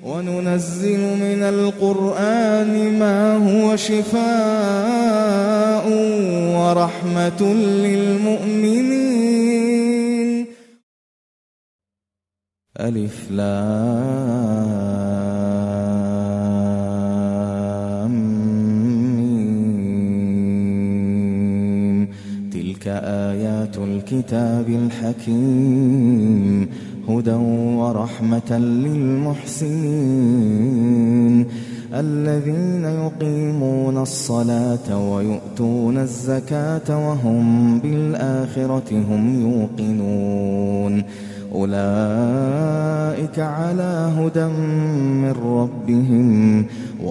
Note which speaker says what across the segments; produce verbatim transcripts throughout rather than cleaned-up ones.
Speaker 1: وننزل من القرآن ما هو شفاء ورحمة للمؤمنين. ألف لام ميم. تلك آيات الكتاب الحكيم هدى ورحمة للمحسنين الذين يقيمون الصلاة ويؤتون الزكاة وهم بالآخرة هم يوقنون أولئك على هدى من ربهم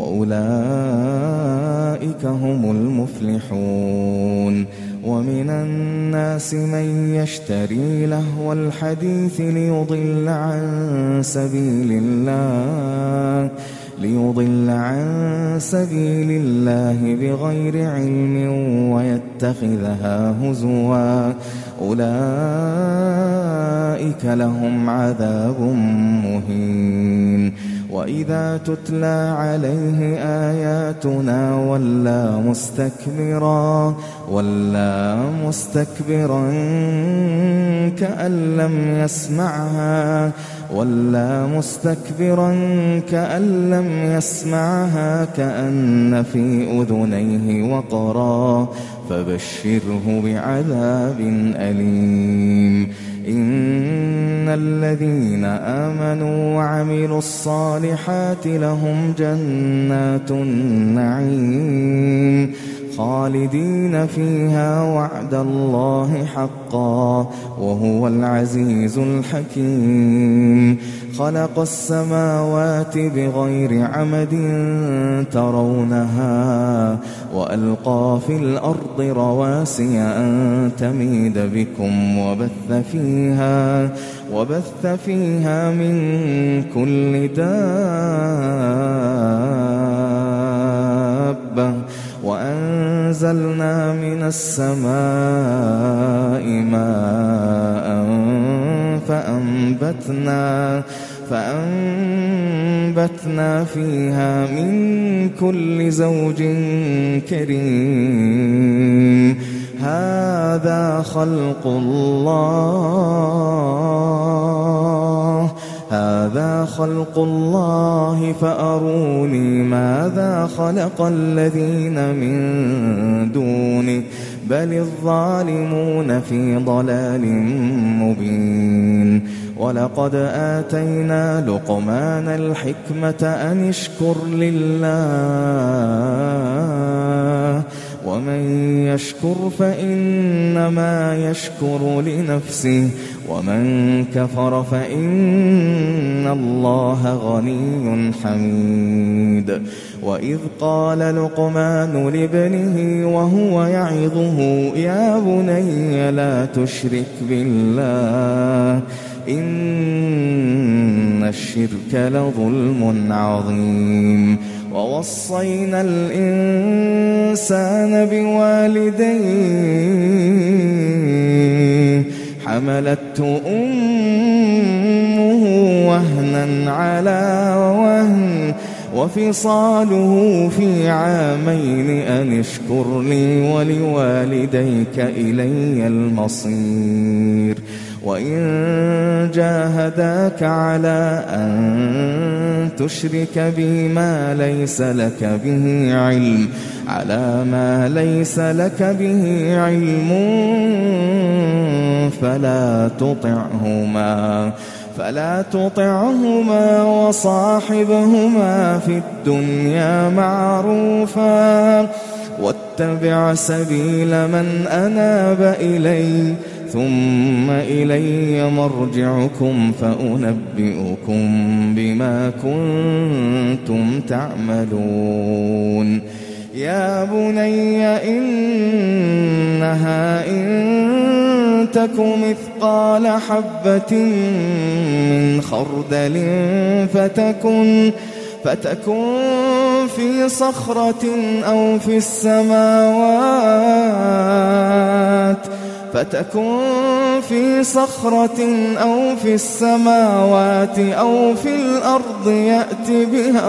Speaker 1: وأولئك هم المفلحون. ومن الناس من يشتري لهو الحديث ليضل عن سبيل الله ليضل عن سبيل الله بغير علم ويتخذها هزوا أولئك لهم عذاب مهين. وإذا تتلى عليه آياتنا ولى مستكبرا ولى مستكبرا كأن لم يسمعها ولى مستكبرا كأن لم يسمعها كأن في أذنيه وقرا فبشره بعذاب أليم. إن الذين آمنوا وعملوا الصالحات لهم جنات النعيم خالدين فيها وعد الله حقا وهو العزيز الحكيم. خلق السماوات بغير عمد ترونها وألقى في الأرض رواسي أن تميد بكم وبث فيها وبث فيها من كل دابة وأنزلنا من السماء ماء فأنبتنا فأنبتنا فيها من كل زوج كريم. هذا خلق الله هذا خلق الله فأروني ماذا خلق الذين من دونه بل الظالمون في ضلال مبين. ولقد آتينا لقمان الحكمة أن اشكر لله ومن يشكر فإنما يشكر لنفسه ومن كفر فإن الله غني حميد. وإذ قال لقمان لابنه وهو يعظه يا بني لا تشرك بالله إن الشرك لظلم عظيم. ووصينا الإنسان بوالديه حملته أمه وهنا على وهن وفصاله في عامين أن اشكر لي ولوالديك إلي المصير. وإن جاهداك على أن تشرك بي ما ليس لك به علم على ما ليس لك به علم فلا تطعهما فلا تطعهما وصاحبهما في الدنيا معروفا واتبع سبيل من أناب إلي ثم إلي مرجعكم فأنبئكم بما كنتم تعملون. يا بني إنها إن تك مثقال حبة من خردل فتكن فتكن في صخرة أو في السماوات فتكن في صخرة أو في السماوات أو في الأرض يأت بها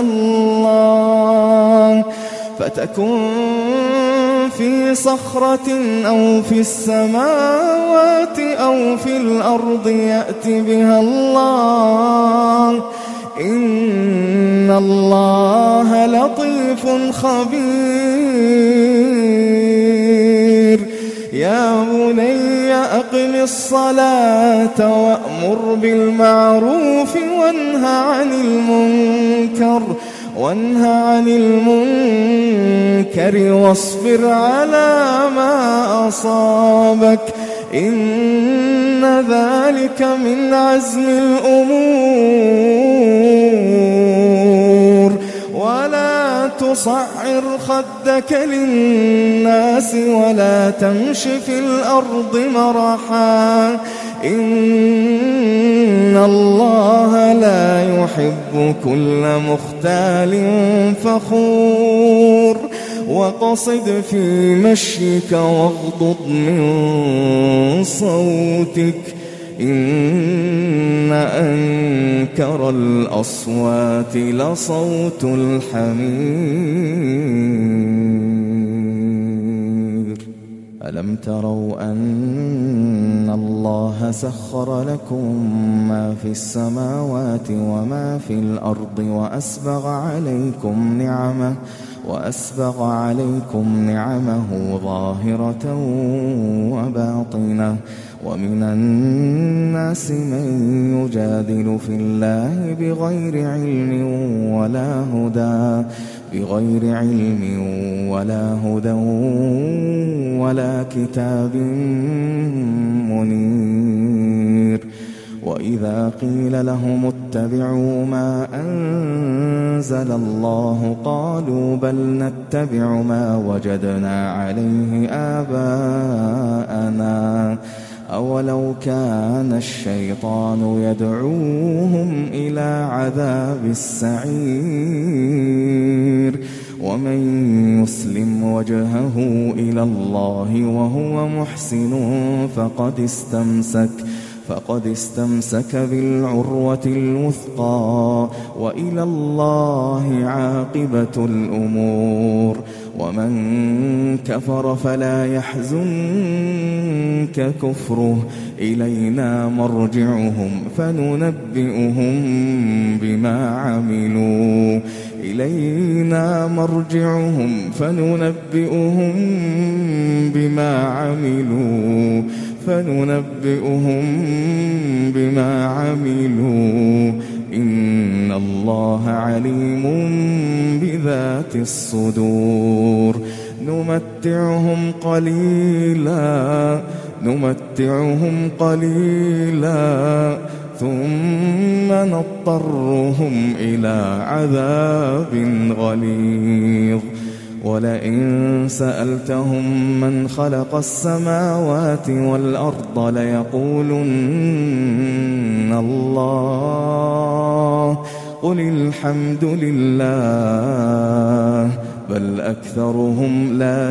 Speaker 1: الله فتكن في صخرة أو في السماوات أو في الأرض يأت بها الله إن الله لطيف خبير يا بني أقم الصلاة وأمر بالمعروف وانه عن المنكر وانه عن المنكر واصبر على ما أصابك إن ذلك من عزم الأمور ولا تصعر خدك للناس ولا تمش في الأرض مرحا إن الله لا يحب كل مختال فخور وقصد في مشيك واغضض من صوتك إن أنكر الأصوات لصوت الحمير ألم تروا أن الله سخر لكم ما في السماوات وما في الأرض وأسبغ عليكم نعمه وأسبغ عليكم نعمه ظاهرة وباطنة ومن الناس من يجادل في الله بغير علم ولا هدى بغير علم ولا هدى ولا كتاب منير وإذا قيل لهم اتبعوا ما أنزل الله قالوا بل نتبع ما وجدنا عليه آباءنا أولو كان الشيطان يدعوهم إلى عذاب السعير ومن يسلم وجهه إلى الله وهو محسن فقد استمسك فقد استمسك بالعروة الوثقى وإلى الله عاقبة الأمور ومن كفر فلا يحزنك كفره إلينا مرجعهم فننبئهم بما عملوا إلينا مرجعهم فننبئهم بما عملوا فننبئهم بما عملوا إن الله عليم بذات الصدور نمتعهم قليلا نمتعهم قليلا ثم نضطرهم إلى عذاب غليظ ولئن سألتهم من خلق السماوات والأرض ليقولن الله قل الحمد لله بل أكثرهم لا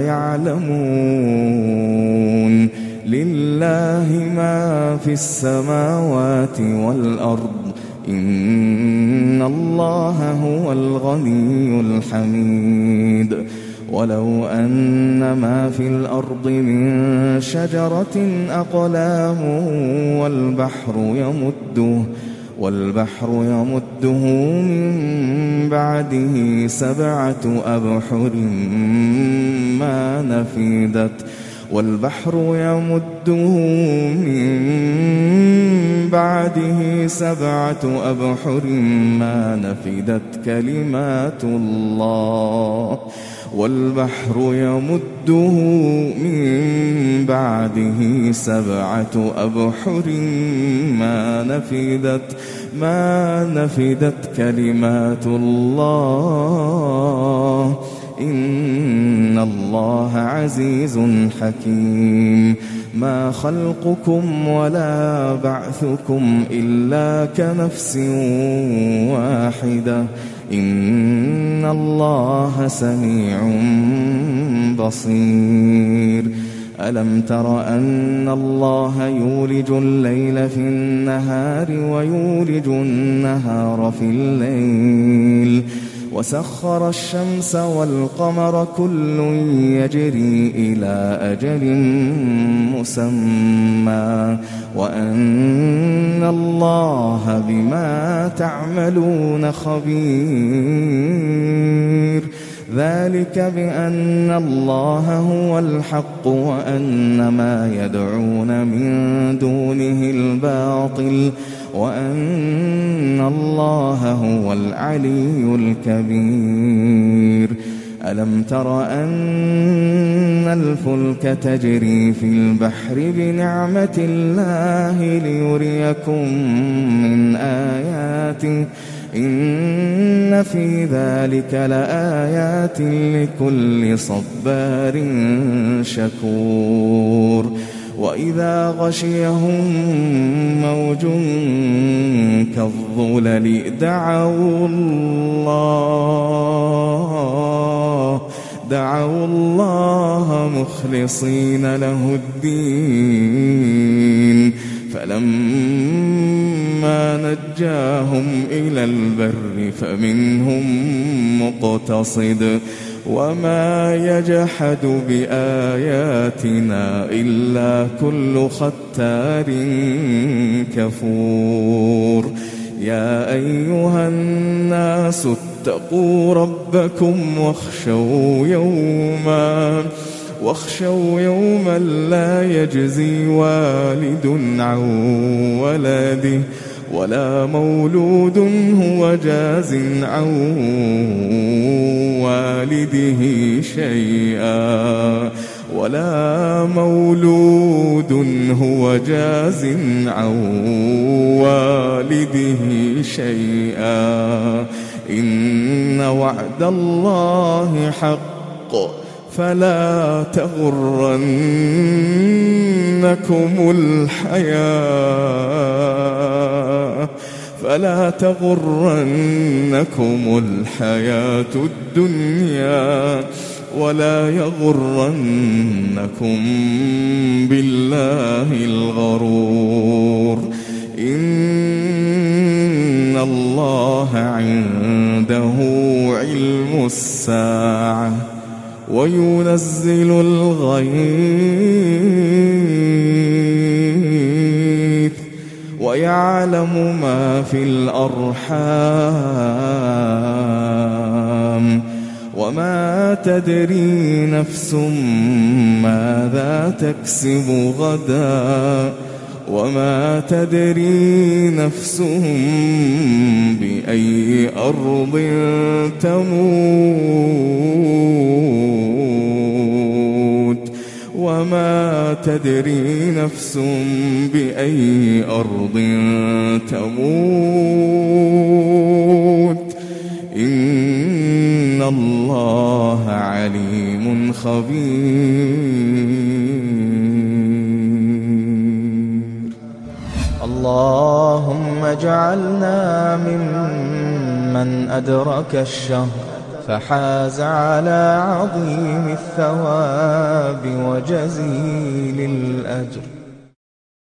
Speaker 1: يعلمون لله ما في السماوات والأرض إن الله هو الغني الحميد ولو أن ما في الأرض من شجرة أقلام والبحر يمده والبحر يمده من بعده سبعة أبحر ما نفدت والبحر يمده من بعده سبعة أبحر ما نفدت كلمات الله والبحر يمده من بعده سبعة أبحر ما نفدت ما نفدت كلمات الله إن الله عزيز حكيم ما خلقكم ولا بعثكم إلا كنفس واحدة إن الله سميع بصير ألم تر أن الله يولج الليل في النهار ويولج النهار في الليل وسخر الشمس والقمر كل يجري إلى أجل مسمى وأن الله بما تعملون خبير ذلك بأن الله هو الحق وأن ما يدعون من دونه الباطل وأن الله هو العلي الكبير ألم تر أن الفلك تجري في البحر بنعمة الله ليريكم من آياته إن في ذلك لآيات لكل صبار شكور وإذا غشيهم موج كالظلل دعوا الله دعوا الله مخلصين له الدين فلما نجاهم إلى البر فمنهم مقتصد وما يجحد بآياتنا إلا كل ختار كفور يا أيها الناس اتقوا ربكم واخشوا يوما واخشوا يوما لا يجزي والد عن ولده ولا مولود هو جاز عن والده شيئا ولا مولود هو جاز عن والده شيئا إن وعد الله حق فلا تغرنكم الحياة فلا تغرنكم الحياة الدنيا ولا يغرنكم بالله الغرور إن الله عنده علم الساعة وينزل الغيث ويعلم ما في الأرحام وما تدري نفس ماذا تكسب غدا وما تدري نفس بأي أرض تموت وما تدري نفس بأي أرض تموت إن الله عليم خبير اللهم اجعلنا ممن أدرك الشهر فحاز على عظيم الثواب وجزيل الأجر